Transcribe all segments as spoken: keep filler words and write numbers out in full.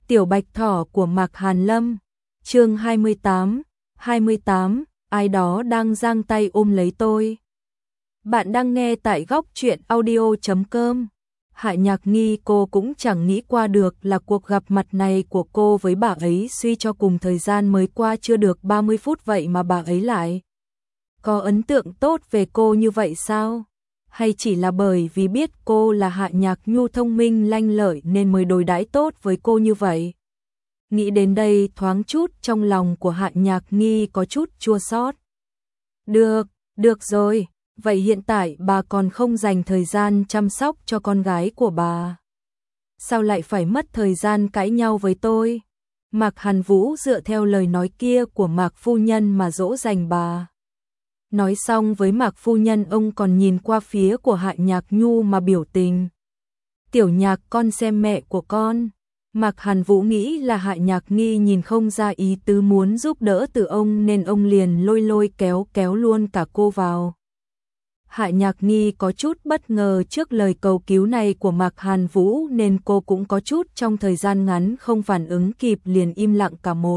Tiểu Bạch Thỏ của Mạc Hàn Lâm. Chương hai mươi tám, hai mươi tám, ai đó đang giang tay ôm lấy tôi. Bạn đang nghe tại góc truyện audio chấm com. Hạ Nhạc Nghi cô cũng chẳng nghĩ qua được là cuộc gặp mặt này của cô với bà ấy suy cho cùng thời gian mới qua chưa được ba mươi phút vậy mà bà ấy lại có ấn tượng tốt về cô như vậy sao? Hay chỉ là bởi vì biết cô là Hạ Nhạc Nhu thông minh lanh lợi nên mới đối đãi tốt với cô như vậy? Nghĩ đến đây thoáng chút trong lòng của Hạ Nhạc Nghi có chút chua xót. Được, được rồi, vậy hiện tại bà còn không dành thời gian chăm sóc cho con gái của bà. Sao lại phải mất thời gian cãi nhau với tôi? Mạc Hàn Vũ dựa theo lời nói kia của Mạc Phu Nhân mà dỗ dành bà. Nói xong với Mạc Phu Nhân ông còn nhìn qua phía của Hạ Nhạc Nhu mà biểu tình. Tiểu Nhạc con xem mẹ của con. Mạc Hàn Vũ nghĩ là Hạ Nhạc Nghi nhìn không ra ý tứ muốn giúp đỡ từ ông nên ông liền lôi lôi kéo kéo luôn cả cô vào. Hạ Nhạc Nghi có chút bất ngờ trước lời cầu cứu này của Mạc Hàn Vũ nên cô cũng có chút trong thời gian ngắn không phản ứng kịp liền im lặng cả một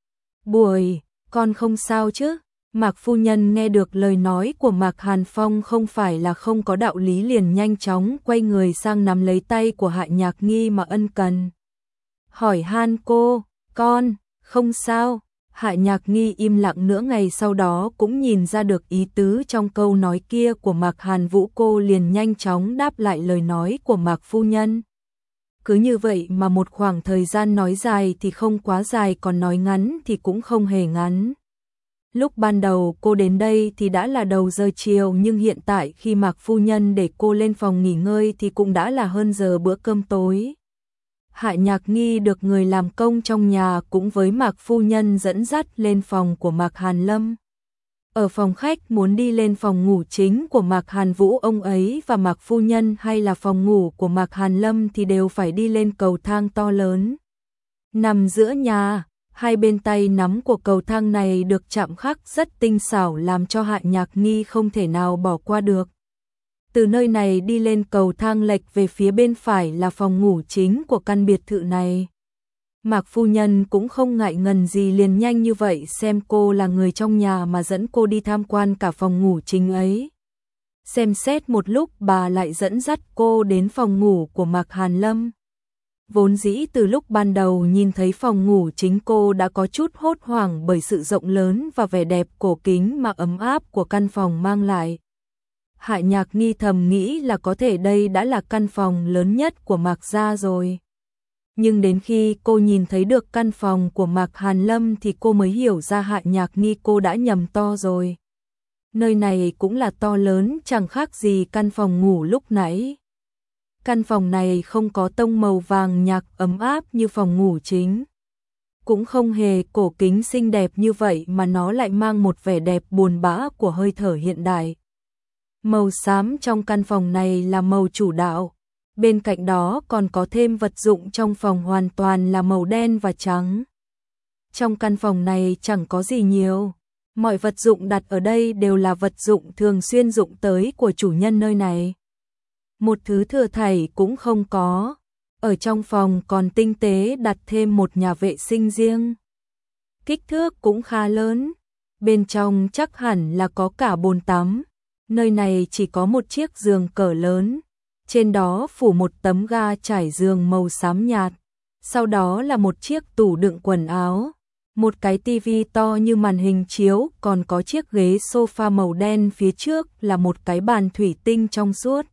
buổi. Con không sao chứ? Mạc Phu Nhân nghe được lời nói của Mạc Hàn Phong không phải là không có đạo lý liền nhanh chóng quay người sang nắm lấy tay của Hạ Nhạc Nghi mà ân cần. Hỏi han cô, con, không sao. Hạ Nhạc Nghi im lặng nửa ngày sau đó cũng nhìn ra được ý tứ trong câu nói kia của Mạc Hàn Vũ, cô liền nhanh chóng đáp lại lời nói của Mạc Phu Nhân. Cứ như vậy mà một khoảng thời gian nói dài thì không quá dài còn nói ngắn thì cũng không hề ngắn. Lúc ban đầu cô đến đây thì đã là đầu giờ chiều nhưng hiện tại khi Mạc Phu Nhân để cô lên phòng nghỉ ngơi thì cũng đã là hơn giờ bữa cơm tối. Hạ Nhạc Nghi được người làm công trong nhà cũng với Mạc Phu Nhân dẫn dắt lên phòng của Mạc Hàn Lâm. Ở phòng khách muốn đi lên phòng ngủ chính của Mạc Hàn Vũ ông ấy và Mạc Phu Nhân hay là phòng ngủ của Mạc Hàn Lâm thì đều phải đi lên cầu thang to lớn. Nằm giữa nhà, hai bên tay nắm của cầu thang này được chạm khắc rất tinh xảo làm cho Hạ Nhạc Nghi không thể nào bỏ qua được. Từ nơi này đi lên cầu thang lệch về phía bên phải là phòng ngủ chính của căn biệt thự này. Mạc Phu Nhân cũng không ngại ngần gì liền nhanh như vậy xem cô là người trong nhà mà dẫn cô đi tham quan cả phòng ngủ chính ấy. Xem xét một lúc bà lại dẫn dắt cô đến phòng ngủ của Mạc Hàn Lâm. Vốn dĩ từ lúc ban đầu nhìn thấy phòng ngủ chính cô đã có chút hốt hoảng bởi sự rộng lớn và vẻ đẹp cổ kính mà ấm áp của căn phòng mang lại. Hạ Nhạc Nghi thầm nghĩ là có thể đây đã là căn phòng lớn nhất của Mạc gia rồi. Nhưng đến khi cô nhìn thấy được căn phòng của Mạc Hàn Lâm thì cô mới hiểu ra Hạ Nhạc Nghi cô đã nhầm to rồi. Nơi này cũng là to lớn chẳng khác gì căn phòng ngủ lúc nãy. Căn phòng này không có tông màu vàng nhạt ấm áp như phòng ngủ chính. Cũng không hề cổ kính xinh đẹp như vậy mà nó lại mang một vẻ đẹp buồn bã của hơi thở hiện đại. Màu xám trong căn phòng này là màu chủ đạo. Bên cạnh đó còn có thêm vật dụng trong phòng hoàn toàn là màu đen và trắng. Trong căn phòng này chẳng có gì nhiều. Mọi vật dụng đặt ở đây đều là vật dụng thường xuyên dụng tới của chủ nhân nơi này. Một thứ thừa thảy cũng không có. Ở trong phòng còn tinh tế đặt thêm một nhà vệ sinh riêng. Kích thước cũng khá lớn. Bên trong chắc hẳn là có cả bồn tắm. Nơi này chỉ có một chiếc giường cỡ lớn. Trên đó phủ một tấm ga trải giường màu xám nhạt. Sau đó là một chiếc tủ đựng quần áo. Một cái tivi to như màn hình chiếu, còn có chiếc ghế sofa màu đen phía trước là một cái bàn thủy tinh trong suốt.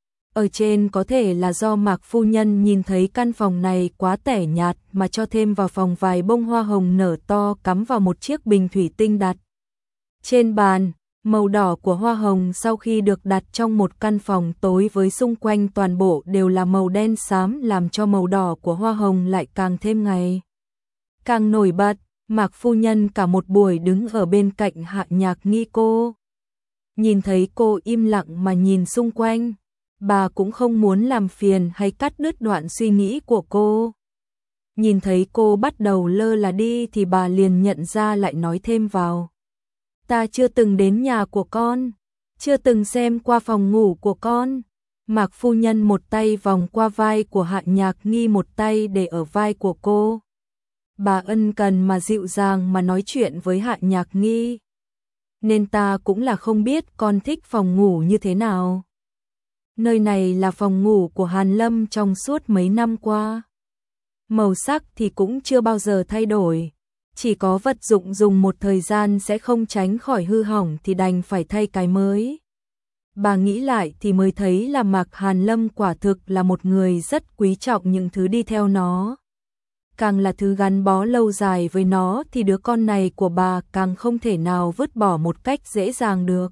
Ở trên có thể là do Mạc Phu Nhân nhìn thấy căn phòng này quá tẻ nhạt mà cho thêm vào phòng vài bông hoa hồng nở to cắm vào một chiếc bình thủy tinh đặt trên bàn. Màu đỏ của hoa hồng sau khi được đặt trong một căn phòng tối với xung quanh toàn bộ đều là màu đen xám làm cho màu đỏ của hoa hồng lại càng thêm ngày càng nổi bật. Mạc Phu Nhân cả một buổi đứng ở bên cạnh Hạ Nhạc Nghi cô. Nhìn thấy cô im lặng mà nhìn xung quanh, bà cũng không muốn làm phiền hay cắt đứt đoạn suy nghĩ của cô. Nhìn thấy cô bắt đầu lơ là đi thì bà liền nhận ra lại nói thêm vào. Ta chưa từng đến nhà của con, chưa từng xem qua phòng ngủ của con. Mạc phu nhân một tay vòng qua vai của Hạ Nhạc Nghi, một tay để ở vai của cô. Bà ân cần mà dịu dàng mà nói chuyện với Hạ Nhạc Nghi. Nên ta cũng là không biết con thích phòng ngủ như thế nào. Nơi này là phòng ngủ của Hàn Lâm trong suốt mấy năm qua. Màu sắc thì cũng chưa bao giờ thay đổi. Chỉ có vật dụng dùng một thời gian sẽ không tránh khỏi hư hỏng thì đành phải thay cái mới. Bà nghĩ lại thì mới thấy là Mạc Hàn Lâm quả thực là một người rất quý trọng những thứ đi theo nó. Càng là thứ gắn bó lâu dài với nó thì đứa con này của bà càng không thể nào vứt bỏ một cách dễ dàng được.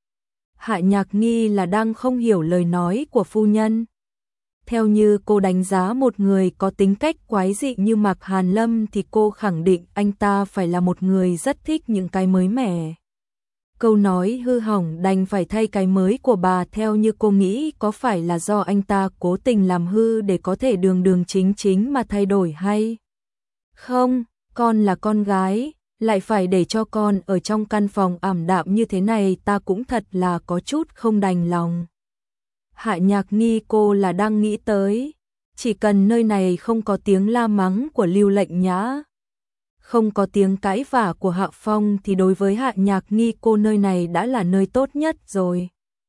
Hạ Nhạc Nghi là đang không hiểu lời nói của phu nhân. Theo như cô đánh giá một người có tính cách quái dị như Mạc Hàn Lâm thì cô khẳng định anh ta phải là một người rất thích những cái mới mẻ. Câu nói hư hỏng đành phải thay cái mới của bà theo như cô nghĩ có phải là do anh ta cố tình làm hư để có thể đường đường chính chính mà thay đổi hay? Không, con là con gái, lại phải để cho con ở trong căn phòng ảm đạm như thế này, ta cũng thật là có chút không đành lòng. Hạ Nhạc Nghi cô là đang nghĩ tới, chỉ cần nơi này không có tiếng la mắng của Lưu Lệnh Nhã, không có tiếng cãi vả của Hạ Phong thì đối với Hạ Nhạc Nghi cô nơi này đã là nơi tốt nhất rồi.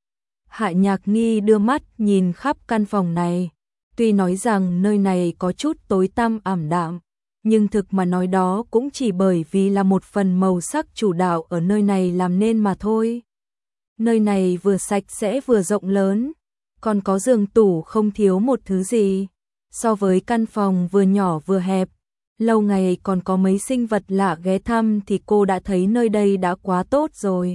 Hạ Nhạc Nghi đưa mắt nhìn khắp căn phòng này, tuy nói rằng nơi này có chút tối tăm ảm đạm, nhưng thực mà nói đó cũng chỉ bởi vì là một phần màu sắc chủ đạo ở nơi này làm nên mà thôi. Nơi này vừa sạch sẽ vừa rộng lớn, còn có giường tủ không thiếu một thứ gì. So với căn phòng vừa nhỏ vừa hẹp, lâu ngày còn có mấy sinh vật lạ ghé thăm thì cô đã thấy nơi đây đã quá tốt rồi.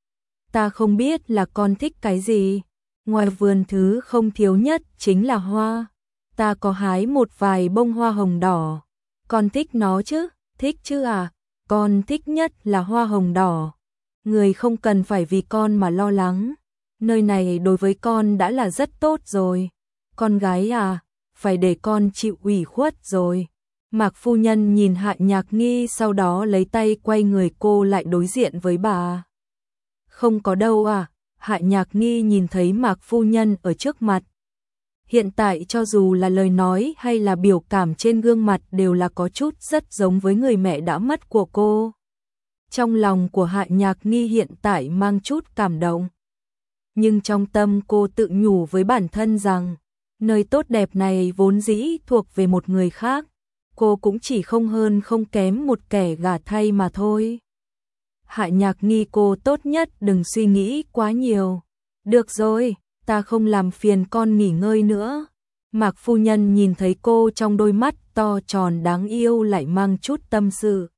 Ta không biết là con thích cái gì, ngoài vườn thứ không thiếu nhất chính là hoa. Ta có hái một vài bông hoa hồng đỏ. Con thích nó chứ? Thích chứ à? Con thích nhất là hoa hồng đỏ. Người không cần phải vì con mà lo lắng. Nơi này đối với con đã là rất tốt rồi. Con gái à, phải để con chịu ủy khuất rồi. Mạc phu nhân nhìn Hạ Nhạc Nghi, sau đó lấy tay quay người cô lại đối diện với bà. Không có đâu à? Hạ Nhạc Nghi nhìn thấy Mạc phu nhân ở trước mặt. Hiện tại cho dù là lời nói hay là biểu cảm trên gương mặt đều là có chút rất giống với người mẹ đã mất của cô. Trong lòng của Hạ Nhạc Nghi hiện tại mang chút cảm động. Nhưng trong tâm cô tự nhủ với bản thân rằng, nơi tốt đẹp này vốn dĩ thuộc về một người khác, cô cũng chỉ không hơn không kém một kẻ gả thay mà thôi. Hạ Nhạc Nghi cô tốt nhất đừng suy nghĩ quá nhiều. Được rồi, ta không làm phiền con nghỉ ngơi nữa. Mạc phu nhân nhìn thấy cô trong đôi mắt to tròn đáng yêu lại mang chút tâm sự.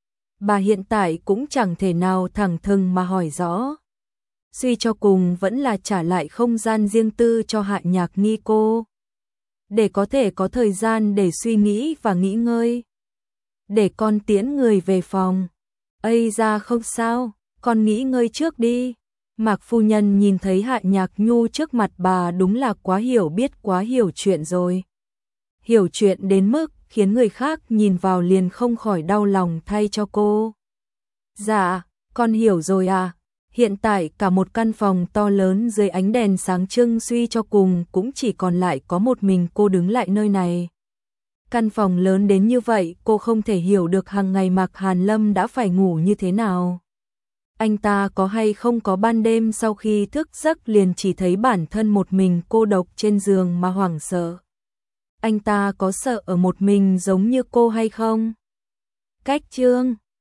Bà hiện tại cũng chẳng thể nào thẳng thừng mà hỏi rõ. Suy cho cùng vẫn là trả lại không gian riêng tư cho Hạ Nhạc Nghi cô. Để có thể có thời gian để suy nghĩ và nghỉ ngơi. Để con tiễn người về phòng. Ây ra không sao, con nghỉ ngơi trước đi. Mạc phu nhân nhìn thấy Hạ Nhạc Nhu trước mặt bà đúng là quá hiểu biết, quá hiểu chuyện rồi. Hiểu chuyện đến mức khiến người khác nhìn vào liền không khỏi đau lòng thay cho cô. Dạ, con hiểu rồi à. Hiện tại cả một căn phòng to lớn dưới ánh đèn sáng trưng, suy cho cùng cũng chỉ còn lại có một mình cô đứng lại nơi này. Căn phòng lớn đến như vậy cô không thể hiểu được hàng ngày Mạc Hàn Lâm đã phải ngủ như thế nào. Anh ta có hay không có ban đêm sau khi thức giấc liền chỉ thấy bản thân một mình cô độc trên giường mà hoảng sợ. Anh ta có sợ ở một mình giống như cô hay không? Cách chương